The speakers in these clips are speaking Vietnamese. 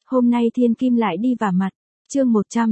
Hôm nay thiên kim lại đi vả mặt. Chương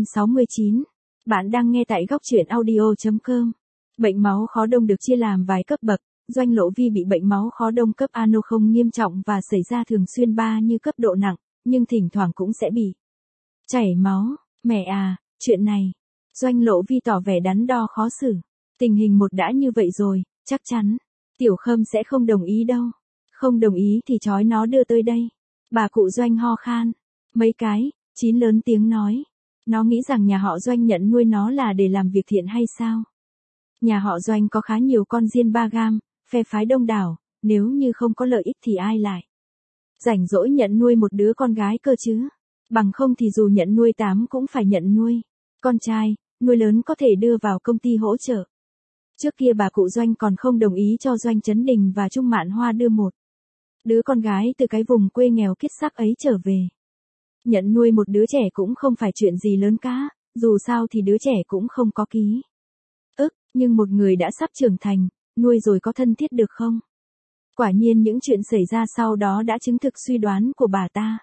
169. Bạn đang nghe tại góc truyện audio.com. Bệnh máu khó đông được chia làm vài cấp bậc. Doanh Lộ Vi bị bệnh máu khó đông cấp ANO không nghiêm trọng và xảy ra thường xuyên như cấp độ nặng, nhưng thỉnh thoảng cũng sẽ bị chảy máu. Mẹ à, chuyện này. Doanh Lộ Vi tỏ vẻ đắn đo khó xử. Tình hình một đã như vậy rồi, chắc chắn Tiểu Khâm sẽ không đồng ý đâu. Không đồng ý thì trói nó đưa tới đây. Bà cụ Doanh ho khan. Mấy cái, Chín lớn tiếng nói. Nó nghĩ rằng nhà họ Doanh nhận nuôi nó là để làm việc thiện hay sao? Nhà họ Doanh có khá nhiều con diên ba gam, phe phái đông đảo, nếu như không có lợi ích thì ai lại rảnh rỗi nhận nuôi một đứa con gái cơ chứ? Bằng không thì dù nhận nuôi 8 cũng phải nhận nuôi con trai, nuôi lớn có thể đưa vào công ty hỗ trợ. Trước kia bà cụ Doanh còn không đồng ý cho Doanh Trấn Đình và Trung Mạn Hoa đưa một đứa con gái từ cái vùng quê nghèo kiết xác ấy trở về. Nhận nuôi một đứa trẻ cũng không phải chuyện gì lớn cả, dù sao thì đứa trẻ cũng không có ký ức, nhưng một người đã sắp trưởng thành, nuôi rồi có thân thiết được không? Quả nhiên những chuyện xảy ra sau đó đã chứng thực suy đoán của bà ta.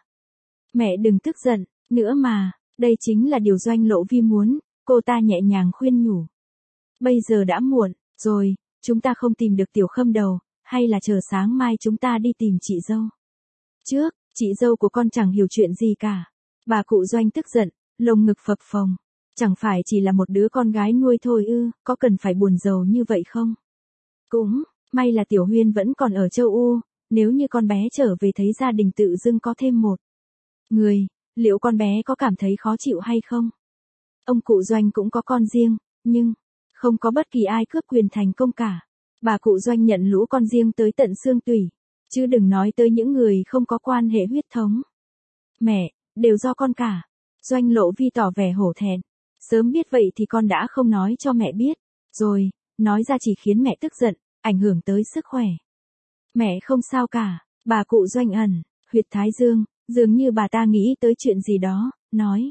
Mẹ đừng tức giận, nữa mà, đây chính là điều Doanh Lộ Vi muốn, cô ta nhẹ nhàng khuyên nhủ. Bây giờ đã muộn, rồi, chúng ta không tìm được Tiểu Khâm đâu, hay là chờ sáng mai chúng ta đi tìm chị dâu trước, chị dâu của con chẳng hiểu chuyện gì cả. Bà cụ Doanh tức giận, lồng ngực phập phồng. Chẳng phải chỉ là một đứa con gái nuôi thôi ư, có cần phải buồn rầu như vậy không? Cũng, may là Tiểu Huyên vẫn còn ở châu U, nếu như con bé trở về thấy gia đình tự dưng có thêm một người, liệu con bé có cảm thấy khó chịu hay không? Ông cụ Doanh cũng có con riêng, nhưng không có bất kỳ ai cướp quyền thành công cả. Bà cụ Doanh nhận lũ con riêng tới tận xương tủy, chứ đừng nói tới những người không có quan hệ huyết thống. Mẹ, đều do con cả. Doanh Lộ Vi tỏ vẻ hổ thẹn. Sớm biết vậy thì con đã không nói cho mẹ biết. Rồi, nói ra chỉ khiến mẹ tức giận, ảnh hưởng tới sức khỏe. Mẹ không sao cả. Bà cụ Doanh ẩn, huyệt thái dương, dường như bà ta nghĩ tới chuyện gì đó, nói.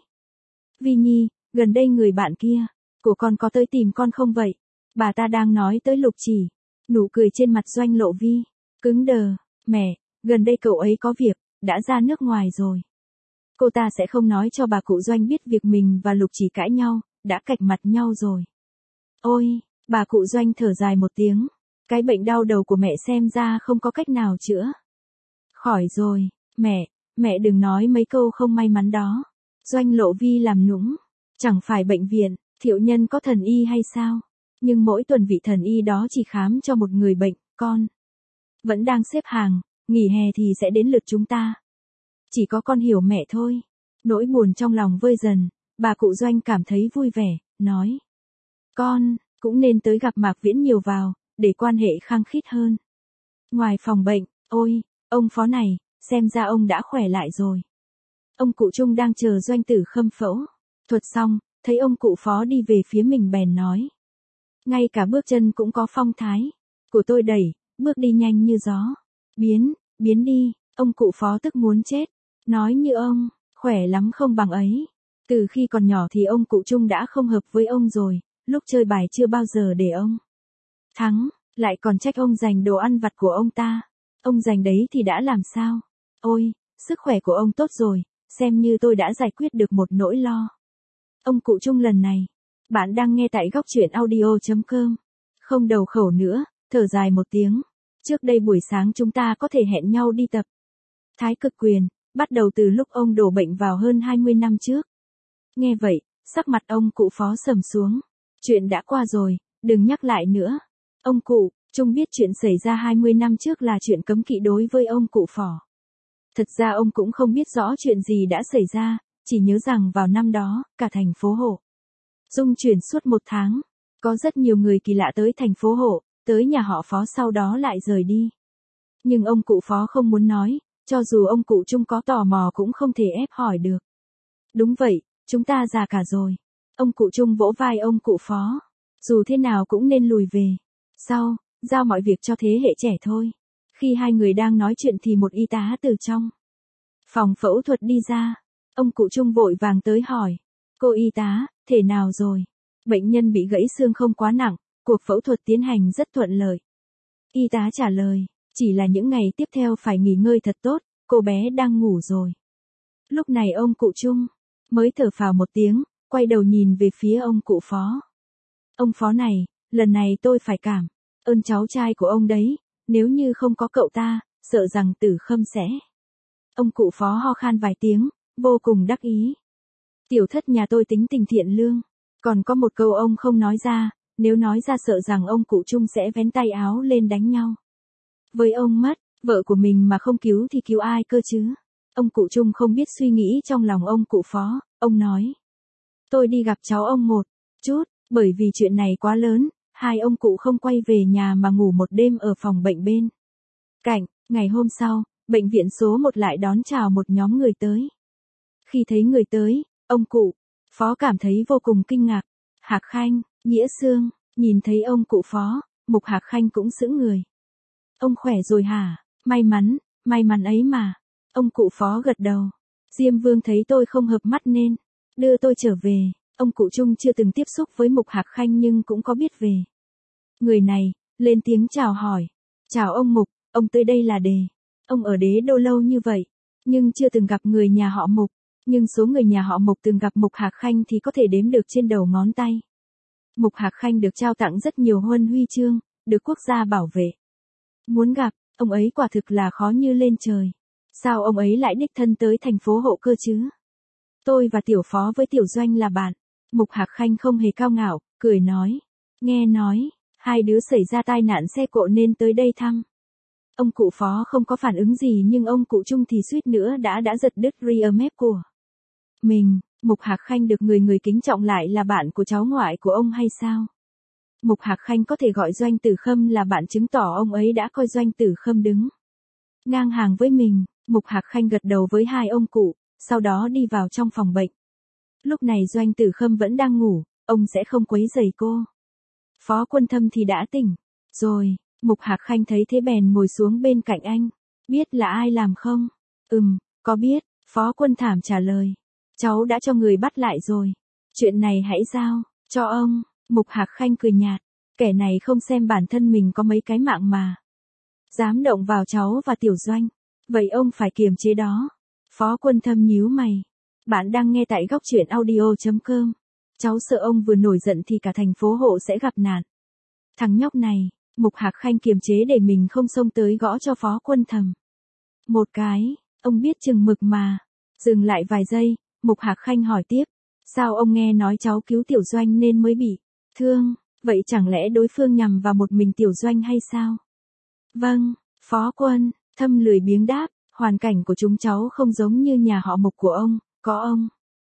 Vi Nhi, gần đây người bạn kia của con có tới tìm con không vậy? Bà ta đang nói tới Lục Chỉ. Nụ cười trên mặt Doanh Lộ Vi cứng đờ. Mẹ, gần đây cậu ấy có việc, đã ra nước ngoài rồi. Cô ta sẽ không nói cho bà cụ Doanh biết việc mình và Lục Chỉ cãi nhau, đã cạch mặt nhau rồi. Ôi, bà cụ Doanh thở dài một tiếng. Cái bệnh đau đầu của mẹ xem ra không có cách nào chữa khỏi rồi. Mẹ đừng nói mấy câu không may mắn đó. Doanh Lộ Vi làm nũng. Chẳng phải bệnh viện, Thiệu Nhân có thần y hay sao? Nhưng mỗi tuần vị thần y đó chỉ khám cho một người bệnh, con vẫn đang xếp hàng, nghỉ hè thì sẽ đến lượt chúng ta. Chỉ có con hiểu mẹ thôi. Nỗi buồn trong lòng vơi dần, bà cụ Doanh cảm thấy vui vẻ, nói. Con, cũng nên tới gặp Mạc Viễn nhiều vào, để quan hệ khăng khít hơn. Ngoài phòng bệnh, ôi, ông phó này, xem ra ông đã khỏe lại rồi. Ông cụ Trung đang chờ Doanh Tử Khâm phẫu thuật xong, thấy ông cụ phó đi về phía mình bèn nói. Ngay cả bước chân cũng có phong thái của tôi đẩy, bước đi nhanh như gió. Biến đi, ông cụ phó tức muốn chết. Nói như ông, khỏe lắm không bằng ấy. Từ khi còn nhỏ thì ông cụ Trung đã không hợp với ông rồi, lúc chơi bài chưa bao giờ để ông thắng, lại còn trách ông giành đồ ăn vặt của ông ta. Ông giành đấy thì đã làm sao? Ôi, sức khỏe của ông tốt rồi, xem như tôi đã giải quyết được một nỗi lo. Ông cụ Trung lần này. Bạn đang nghe tại góc truyện audio.com. Không đầu khẩu nữa, thở dài một tiếng. Trước đây buổi sáng chúng ta có thể hẹn nhau đi tập Thái Cực Quyền, bắt đầu từ lúc ông đổ bệnh vào hơn 20 năm trước. Nghe vậy, sắc mặt ông cụ phó sầm xuống. Chuyện đã qua rồi, đừng nhắc lại nữa. Ông cụ Trung biết chuyện xảy ra 20 năm trước là chuyện cấm kỵ đối với ông cụ phó. Thật ra ông cũng không biết rõ chuyện gì đã xảy ra, chỉ nhớ rằng vào năm đó, cả thành phố Hộ rung chuyển suốt 1 tháng. Có rất nhiều người kỳ lạ tới thành phố Hộ, tới nhà họ Phó sau đó lại rời đi. Nhưng ông cụ Phó không muốn nói, cho dù ông cụ Trung có tò mò cũng không thể ép hỏi được. Đúng vậy, chúng ta già cả rồi. Ông cụ Trung vỗ vai ông cụ Phó. Dù thế nào cũng nên lùi về. Sau, giao mọi việc cho thế hệ trẻ thôi. Khi hai người đang nói chuyện thì một y tá từ trong phòng phẫu thuật đi ra. Ông cụ Trung vội vàng tới hỏi. Cô y tá, thế nào rồi? Bệnh nhân bị gãy xương không quá nặng, cuộc phẫu thuật tiến hành rất thuận lợi. Y tá trả lời, chỉ là những ngày tiếp theo phải nghỉ ngơi thật tốt, cô bé đang ngủ rồi. Lúc này ông cụ Trung mới thở phào một tiếng, quay đầu nhìn về phía ông cụ Phó. Ông Phó này, lần này tôi phải cảm ơn cháu trai của ông đấy, nếu như không có cậu ta, sợ rằng Tử Khâm sẽ. Ông cụ Phó ho khan vài tiếng, vô cùng đắc ý. Tiểu thất nhà tôi tính tình thiện lương. Còn có một câu ông không nói ra, nếu nói ra sợ rằng ông cụ Trung sẽ vén tay áo lên đánh nhau. Với ông mất, vợ của mình mà không cứu thì cứu ai cơ chứ? Ông cụ Trung không biết suy nghĩ trong lòng ông cụ Phó, ông nói. Tôi đi gặp cháu ông một chút, bởi vì chuyện này quá lớn, hai ông cụ không quay về nhà mà ngủ một đêm ở phòng bệnh bên cạnh. Ngày hôm sau, bệnh viện số 1 lại đón chào một nhóm người tới. Khi thấy người tới, ông cụ Phó cảm thấy vô cùng kinh ngạc. Hạc Khanh, Nghĩa Xương, nhìn thấy ông cụ Phó, Mục Hạc Khanh cũng sững người. Ông khỏe rồi hả? May mắn ấy mà. Ông cụ Phó gật đầu. Diêm Vương thấy tôi không hợp mắt nên đưa tôi trở về. Ông cụ Trung chưa từng tiếp xúc với Mục Hạc Khanh nhưng cũng có biết về người này, lên tiếng chào hỏi. Chào ông Mục, ông tới đây là để. Ông ở Đế Đô lâu như vậy, nhưng chưa từng gặp người nhà họ Mục. Nhưng số người nhà họ Mục từng gặp Mục Hạc Khanh thì có thể đếm được trên đầu ngón tay. Mục Hạc Khanh được trao tặng rất nhiều huân huy chương, được quốc gia bảo vệ. Muốn gặp, ông ấy quả thực là khó như lên trời. Sao ông ấy lại đích thân tới thành phố Hộ cơ chứ? Tôi và Tiểu Phó với Tiểu Doanh là bạn. Mục Hạc Khanh không hề cao ngạo, cười nói. Nghe nói, hai đứa xảy ra tai nạn xe cộ nên tới đây thăm. Ông cụ Phó không có phản ứng gì nhưng ông cụ Trung thì suýt nữa đã giật đứt ria mép của mình. Mục Hạc Khanh được người kính trọng lại là bạn của cháu ngoại của ông hay sao? Mục Hạc Khanh có thể gọi Doanh Tử Khâm là bạn chứng tỏ ông ấy đã coi Doanh Tử Khâm đứng ngang hàng với mình. Mục Hạc Khanh gật đầu với hai ông cụ, sau đó đi vào trong phòng bệnh. Lúc này Doanh Tử Khâm vẫn đang ngủ, ông sẽ không quấy rầy cô. Phó Quân Thâm thì đã tỉnh rồi. Mục Hạc Khanh thấy thế bèn ngồi xuống bên cạnh anh. Biết là ai làm không? Có biết. Phó Quân Thảm trả lời. Cháu đã cho người bắt lại rồi. Chuyện này hãy giao cho ông. Mục Hạc Khanh cười nhạt. Kẻ này không xem bản thân mình có mấy cái mạng mà dám động vào cháu và Tiểu Doanh. Vậy ông phải kiềm chế đó. Phó Quân Thâm nhíu mày. Bạn đang nghe tại góc truyện audio.com. Cháu sợ ông vừa nổi giận thì cả thành phố Hộ sẽ gặp nạn. Thằng nhóc này. Mục Hạc Khanh kiềm chế để mình không xông tới gõ cho Phó Quân Thầm một cái. Ông biết chừng mực mà. Dừng lại vài giây, Mục Hạc Khanh hỏi tiếp. Sao ông nghe nói cháu cứu Tiểu Doanh nên mới bị thương? Vậy chẳng lẽ đối phương nhằm vào một mình Tiểu Doanh hay sao? Vâng, Phó Quân Thâm lười biếng đáp. Hoàn cảnh của chúng cháu không giống như nhà họ Mục của ông. Có ông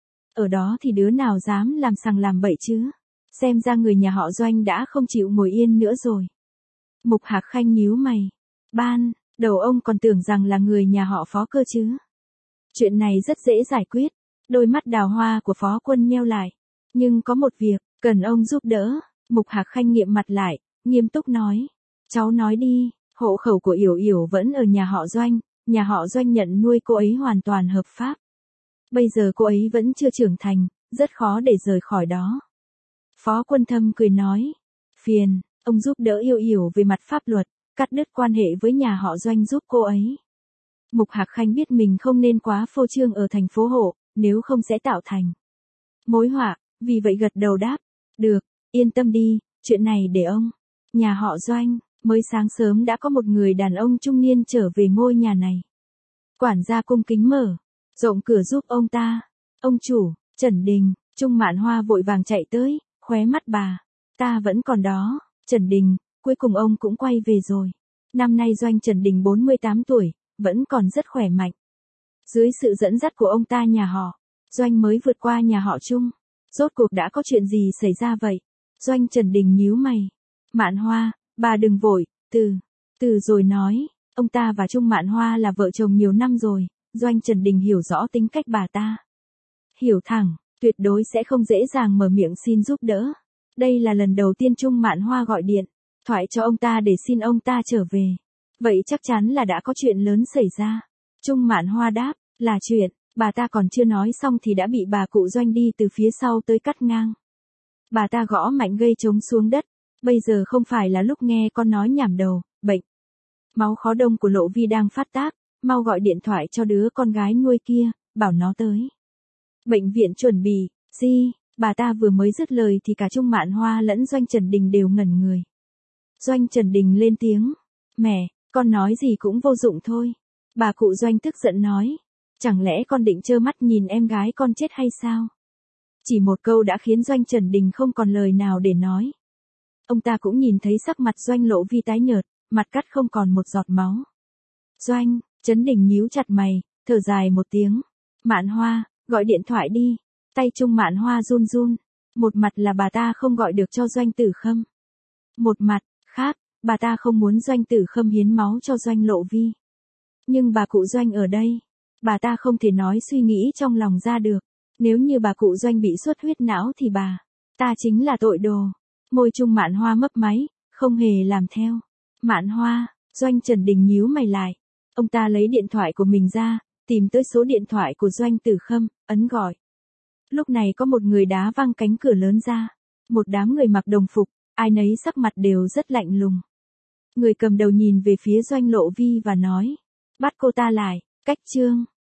ở đó thì đứa nào dám làm sằng làm bậy chứ? Xem ra người nhà họ Doanh đã không chịu ngồi yên nữa rồi. Mục Hạc Khanh nhíu mày. Ban đầu ông còn tưởng rằng là người nhà họ Phó cơ chứ. Chuyện này rất dễ giải quyết. Đôi mắt đào hoa của Phó Quân nheo lại. Nhưng có một việc, cần ông giúp đỡ. Mục Hạc Khanh nghiệm mặt lại, nghiêm túc nói. Cháu nói đi, hộ khẩu của Yểu Yểu vẫn ở nhà họ Doanh. Nhà họ Doanh nhận nuôi cô ấy hoàn toàn hợp pháp. Bây giờ cô ấy vẫn chưa trưởng thành, rất khó để rời khỏi đó. Phó Quân Thâm cười nói. Phiền, ông giúp đỡ Yểu Yểu về mặt pháp luật, cắt đứt quan hệ với nhà họ Doanh giúp cô ấy. Mục Hạc Khanh biết mình không nên quá phô trương ở thành phố Hộ, nếu không sẽ tạo thành mối họa, vì vậy gật đầu đáp. Được, yên tâm đi, chuyện này để ông. Nhà họ Doanh, mới sáng sớm đã có một người đàn ông trung niên trở về ngôi nhà này. Quản gia cung kính mở rộng cửa giúp ông ta. Ông chủ, Trần Đình. Trung Mạn Hoa vội vàng chạy tới, khóe mắt bà. Ta vẫn còn đó. Trần Đình, cuối cùng ông cũng quay về rồi. Năm nay Doanh Trần Đình 48 tuổi, vẫn còn rất khỏe mạnh. Dưới sự dẫn dắt của ông ta nhà họ Doanh mới vượt qua nhà họ Trung. Rốt cuộc đã có chuyện gì xảy ra vậy? Doanh Trần Đình nhíu mày. Mạn Hoa, bà đừng vội, từ rồi nói. Ông ta và Trung Mạn Hoa là vợ chồng nhiều năm rồi. Doanh Trần Đình hiểu rõ tính cách bà ta. Hiểu thẳng, tuyệt đối sẽ không dễ dàng mở miệng xin giúp đỡ. Đây là lần đầu tiên Trung Mạn Hoa gọi điện thoại cho ông ta để xin ông ta trở về. Vậy chắc chắn là đã có chuyện lớn xảy ra. Trung Mạn Hoa đáp, là chuyện, bà ta còn chưa nói xong thì đã bị bà cụ Doanh đi từ phía sau tới cắt ngang. Bà ta gõ mạnh gây trống xuống đất. Bây giờ không phải là lúc nghe con nói nhảm đầu. Bệnh máu khó đông của Lộ Vi đang phát tác. Mau gọi điện thoại cho đứa con gái nuôi kia, bảo nó tới. Bệnh viện chuẩn bị, gì? Bà ta vừa mới dứt lời thì cả Trung Mạn Hoa lẫn Doanh Trần Đình đều ngẩn người. Doanh Trần Đình lên tiếng. Mẹ, con nói gì cũng vô dụng thôi. Bà cụ Doanh tức giận nói. Chẳng lẽ con định trơ mắt nhìn em gái con chết hay sao? Chỉ một câu đã khiến Doanh Trần Đình không còn lời nào để nói. Ông ta cũng nhìn thấy sắc mặt Doanh Lộ Vi tái nhợt, mặt cắt không còn một giọt máu. Doanh, Trấn Đình nhíu chặt mày, thở dài một tiếng. Mạn Hoa, gọi điện thoại đi. Tay Trung Mạn Hoa run run. Một mặt là bà ta không gọi được cho Doanh Tử Khâm. Một mặt khác, bà ta không muốn Doanh Tử Khâm hiến máu cho Doanh Lộ Vi. Nhưng bà cụ Doanh ở đây. Bà ta không thể nói suy nghĩ trong lòng ra được. Nếu như bà cụ Doanh bị xuất huyết não thì bà ta chính là tội đồ. Môi Trung Mạn Hoa mấp máy, không hề làm theo. Mạn Hoa, Doanh Trần Đình nhíu mày lại. Ông ta lấy điện thoại của mình ra, tìm tới số điện thoại của Doanh Tử Khâm, ấn gọi. Lúc này có một người đá văng cánh cửa lớn ra. Một đám người mặc đồng phục, ai nấy sắc mặt đều rất lạnh lùng. Người cầm đầu nhìn về phía Doanh Lộ Vi và nói. Bắt cô ta lại, cách trương.